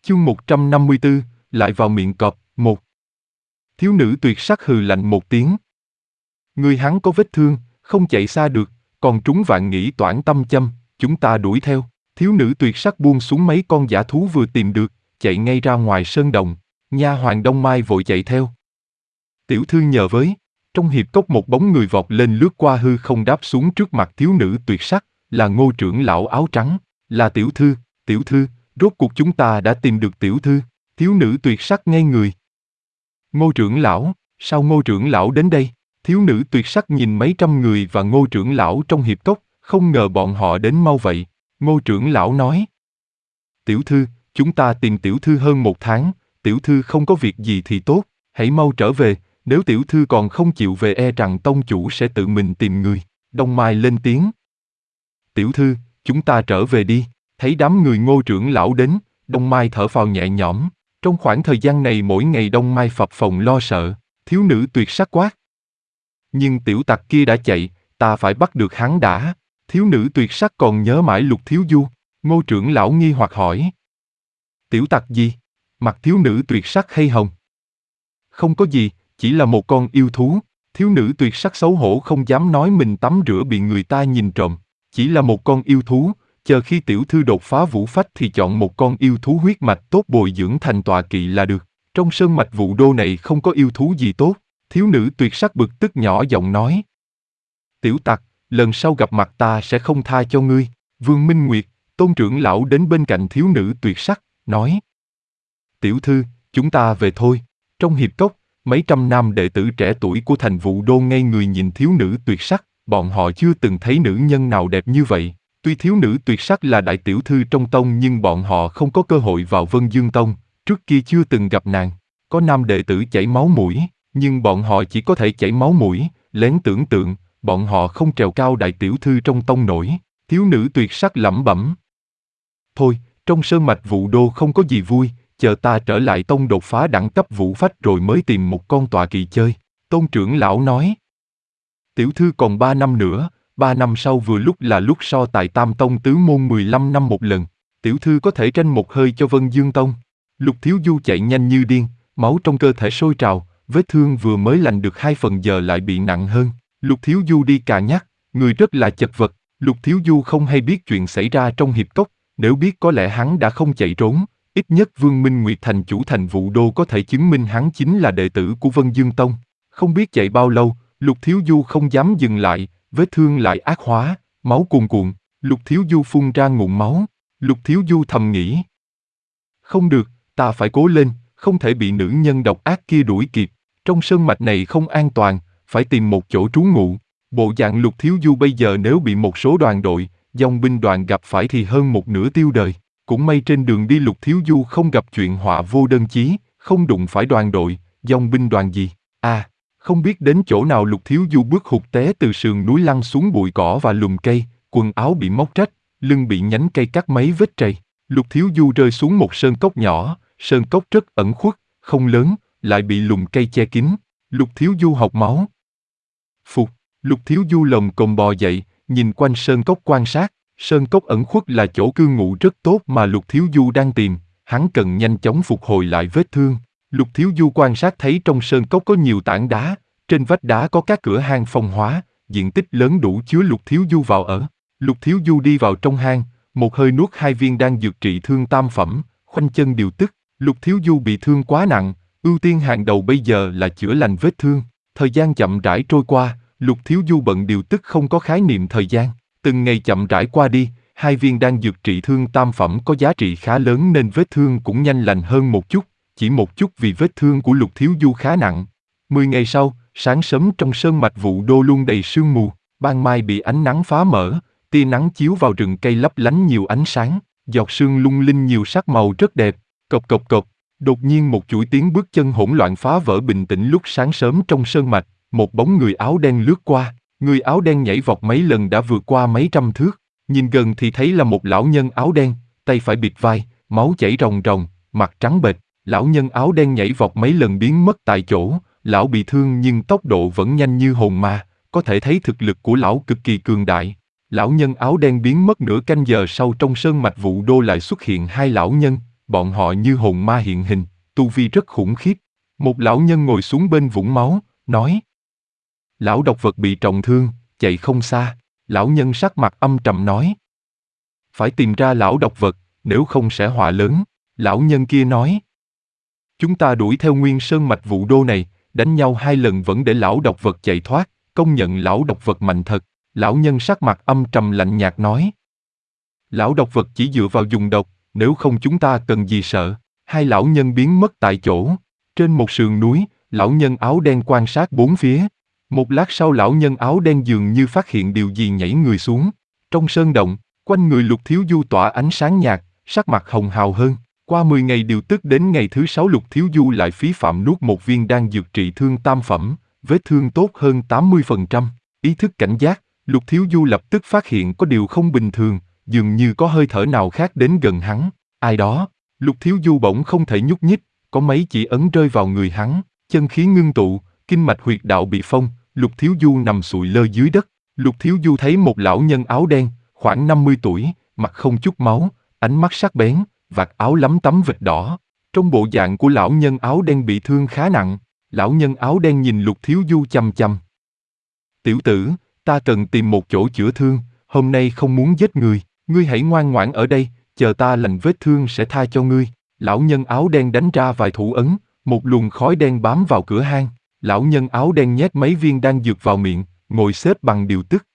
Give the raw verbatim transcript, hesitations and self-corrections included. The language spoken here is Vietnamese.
Chương một trăm năm mươi tư, lại vào miệng cọp, một. Thiếu nữ tuyệt sắc hừ lạnh một tiếng. Người hắn có vết thương, không chạy xa được, còn trúng vạn nghĩ toản tâm châm, chúng ta đuổi theo. Thiếu nữ tuyệt sắc buông xuống mấy con dã thú vừa tìm được, chạy ngay ra ngoài sơn động. Nha hoàn Đông Mai vội chạy theo. Tiểu thư nhờ với. Trong hiệp cốc một bóng người vọt lên lướt qua hư không đáp xuống trước mặt thiếu nữ tuyệt sắc, là Ngô trưởng lão áo trắng. Là tiểu thư, tiểu thư, rốt cuộc chúng ta đã tìm được tiểu thư. Thiếu nữ tuyệt sắc ngây người. Ngô trưởng lão, sao Ngô trưởng lão đến đây? Thiếu nữ tuyệt sắc nhìn mấy trăm người và Ngô trưởng lão trong hiệp cốc, không ngờ bọn họ đến mau vậy. Ngô trưởng lão nói. Tiểu thư, chúng ta tìm tiểu thư hơn một tháng, tiểu thư không có việc gì thì tốt, hãy mau trở về, nếu tiểu thư còn không chịu về e rằng tông chủ sẽ tự mình tìm người. Đông Mai lên tiếng. Tiểu thư, chúng ta trở về đi. Thấy đám người Ngô trưởng lão đến, Đông Mai thở phào nhẹ nhõm. Trong khoảng thời gian này mỗi ngày Đông Mai phập phồng lo sợ, thiếu nữ tuyệt sắc quát. Nhưng tiểu tặc kia đã chạy, ta phải bắt được hắn đã. Thiếu nữ tuyệt sắc còn nhớ mãi Lục Thiếu Du. Ngô trưởng lão nghi hoặc hỏi. Tiểu tặc gì? Mặt thiếu nữ tuyệt sắc hay hồng? Không có gì, chỉ là một con yêu thú. Thiếu nữ tuyệt sắc xấu hổ không dám nói mình tắm rửa bị người ta nhìn trộm. Chỉ là một con yêu thú, chờ khi tiểu thư đột phá vũ phách thì chọn một con yêu thú huyết mạch tốt bồi dưỡng thành tọa kỵ là được. Trong sơn mạch Vũ Đô này không có yêu thú gì tốt. Thiếu nữ tuyệt sắc bực tức nhỏ giọng nói. Tiểu tặc, lần sau gặp mặt ta sẽ không tha cho ngươi. Vương Minh Nguyệt, tôn trưởng lão đến bên cạnh thiếu nữ tuyệt sắc, nói. Tiểu thư, chúng ta về thôi. Trong hiệp cốc, mấy trăm nam đệ tử trẻ tuổi của thành Vũ Đô ngây người nhìn thiếu nữ tuyệt sắc, bọn họ chưa từng thấy nữ nhân nào đẹp như vậy. Tuy thiếu nữ tuyệt sắc là đại tiểu thư trong tông nhưng bọn họ không có cơ hội vào Vân Dương Tông, trước kia chưa từng gặp nàng. Có nam đệ tử chảy máu mũi, nhưng bọn họ chỉ có thể chảy máu mũi, lén tưởng tượng, bọn họ không trèo cao đại tiểu thư trong tông nổi. Thiếu nữ tuyệt sắc lẩm bẩm. Thôi, trong sơn mạch Vũ Đô không có gì vui, chờ ta trở lại tông đột phá đẳng cấp vũ phách rồi mới tìm một con tọa kỵ chơi. Tôn trưởng lão nói. Tiểu thư còn ba năm nữa, ba năm sau vừa lúc là lúc so tài tam tông tứ môn mười lăm năm một lần. Tiểu thư có thể tranh một hơi cho Vân Dương Tông. Lục Thiếu Du chạy nhanh như điên, máu trong cơ thể sôi trào, vết thương vừa mới lành được hai phần giờ lại bị nặng hơn. Lục Thiếu Du đi cà nhắc, người rất là chật vật. Lục Thiếu Du không hay biết chuyện xảy ra trong hiệp cốc, nếu biết có lẽ hắn đã không chạy trốn. Ít nhất Vương Minh Nguyệt thành chủ thành Vũ Đô có thể chứng minh hắn chính là đệ tử của Vân Dương Tông. Không biết chạy bao lâu, Lục Thiếu Du không dám dừng lại, vết thương lại ác hóa, máu cuồn cuộn. Lục Thiếu Du phun ra ngụm máu. Lục Thiếu Du thầm nghĩ. Không được, ta phải cố lên, không thể bị nữ nhân độc ác kia đuổi kịp. Trong sơn mạch này không an toàn, phải tìm một chỗ trú ngụ. Bộ dạng Lục Thiếu Du bây giờ nếu bị một số đoàn đội, dòng binh đoàn gặp phải thì hơn một nửa tiêu đời. Cũng may trên đường đi Lục Thiếu Du không gặp chuyện họa vô đơn chí, không đụng phải đoàn đội, dòng binh đoàn gì. À, không biết đến chỗ nào Lục Thiếu Du bước hụt té từ sườn núi lăn xuống bụi cỏ và lùm cây, quần áo bị móc rách, lưng bị nhánh cây cắt mấy vết trầy. Lục Thiếu Du rơi xuống một sơn cốc nhỏ, sơn cốc rất ẩn khuất, không lớn, lại bị lùm cây che kín. Lục Thiếu Du học máu. Phục, Lục Thiếu Du lồng cồm bò dậy, nhìn quanh sơn cốc quan sát. Sơn cốc ẩn khuất là chỗ cư ngụ rất tốt mà Lục Thiếu Du đang tìm, hắn cần nhanh chóng phục hồi lại vết thương. Lục Thiếu Du quan sát thấy trong sơn cốc có nhiều tảng đá, trên vách đá có các cửa hang phong hóa, diện tích lớn đủ chứa Lục Thiếu Du vào ở. Lục Thiếu Du đi vào trong hang, một hơi nuốt hai viên đan dược trị thương tam phẩm, khoanh chân điều tức. Lục Thiếu Du bị thương quá nặng, ưu tiên hàng đầu bây giờ là chữa lành vết thương. Thời gian chậm rãi trôi qua, Lục Thiếu Du bận điều tức không có khái niệm thời gian. Từng ngày chậm rãi qua đi, hai viên đan dược trị thương tam phẩm có giá trị khá lớn nên vết thương cũng nhanh lành hơn một chút, chỉ một chút vì vết thương của Lục Thiếu Du khá nặng. Mười ngày sau, sáng sớm trong sơn mạch Vũ Đô luôn đầy sương mù, ban mai bị ánh nắng phá mở, tia nắng chiếu vào rừng cây lấp lánh nhiều ánh sáng, giọt sương lung linh nhiều sắc màu rất đẹp. Cộc cộc cộc, đột nhiên một chuỗi tiếng bước chân hỗn loạn phá vỡ bình tĩnh lúc sáng sớm trong sơn mạch, một bóng người áo đen lướt qua. Người áo đen nhảy vọt mấy lần đã vượt qua mấy trăm thước, nhìn gần thì thấy là một lão nhân áo đen, tay phải bịt vai, máu chảy ròng ròng, mặt trắng bệch. Lão nhân áo đen nhảy vọt mấy lần biến mất tại chỗ, lão bị thương nhưng tốc độ vẫn nhanh như hồn ma, có thể thấy thực lực của lão cực kỳ cường đại. Lão nhân áo đen biến mất nửa canh giờ sau trong sơn mạch Vũ Đô lại xuất hiện hai lão nhân, bọn họ như hồn ma hiện hình, tu vi rất khủng khiếp. Một lão nhân ngồi xuống bên vũng máu, nói. Lão độc vật bị trọng thương, chạy không xa. Lão nhân sắc mặt âm trầm nói. Phải tìm ra lão độc vật, nếu không sẽ họa lớn. Lão nhân kia nói. Chúng ta đuổi theo Nguyên Sơn mạch Vũ Đô này, đánh nhau hai lần vẫn để lão độc vật chạy thoát, công nhận lão độc vật mạnh thật. Lão nhân sắc mặt âm trầm lạnh nhạt nói. Lão độc vật chỉ dựa vào dùng độc, nếu không chúng ta cần gì sợ. Hai lão nhân biến mất tại chỗ. Trên một sườn núi, lão nhân áo đen quan sát bốn phía. Một lát sau lão nhân áo đen dường như phát hiện điều gì nhảy người xuống. Trong sơn động, quanh người Lục Thiếu Du tỏa ánh sáng nhạt, sắc mặt hồng hào hơn. Qua mười ngày điều tức đến ngày thứ sáu Lục Thiếu Du lại phí phạm nuốt một viên đan dược trị thương tam phẩm, vết thương tốt hơn tám mươi phần trăm. Ý thức cảnh giác, Lục Thiếu Du lập tức phát hiện có điều không bình thường, dường như có hơi thở nào khác đến gần hắn. Ai đó? Lục Thiếu Du bỗng không thể nhúc nhích, có mấy chỉ ấn rơi vào người hắn, chân khí ngưng tụ, kinh mạch huyệt đạo bị phong, Lục Thiếu Du nằm sụi lơ dưới đất. Lục Thiếu Du thấy một lão nhân áo đen, khoảng năm mươi tuổi, mặt không chút máu, ánh mắt sắc bén, vạt áo lấm tấm vệt đỏ. Trong bộ dạng của lão nhân áo đen bị thương khá nặng, lão nhân áo đen nhìn Lục Thiếu Du chằm chằm. Tiểu tử, ta cần tìm một chỗ chữa thương, hôm nay không muốn giết người, ngươi hãy ngoan ngoãn ở đây, chờ ta lành vết thương sẽ tha cho ngươi. Lão nhân áo đen đánh ra vài thủ ấn, một luồng khói đen bám vào cửa hang. Lão nhân áo đen nhét mấy viên đan dược vào miệng, ngồi xếp bằng điều tức.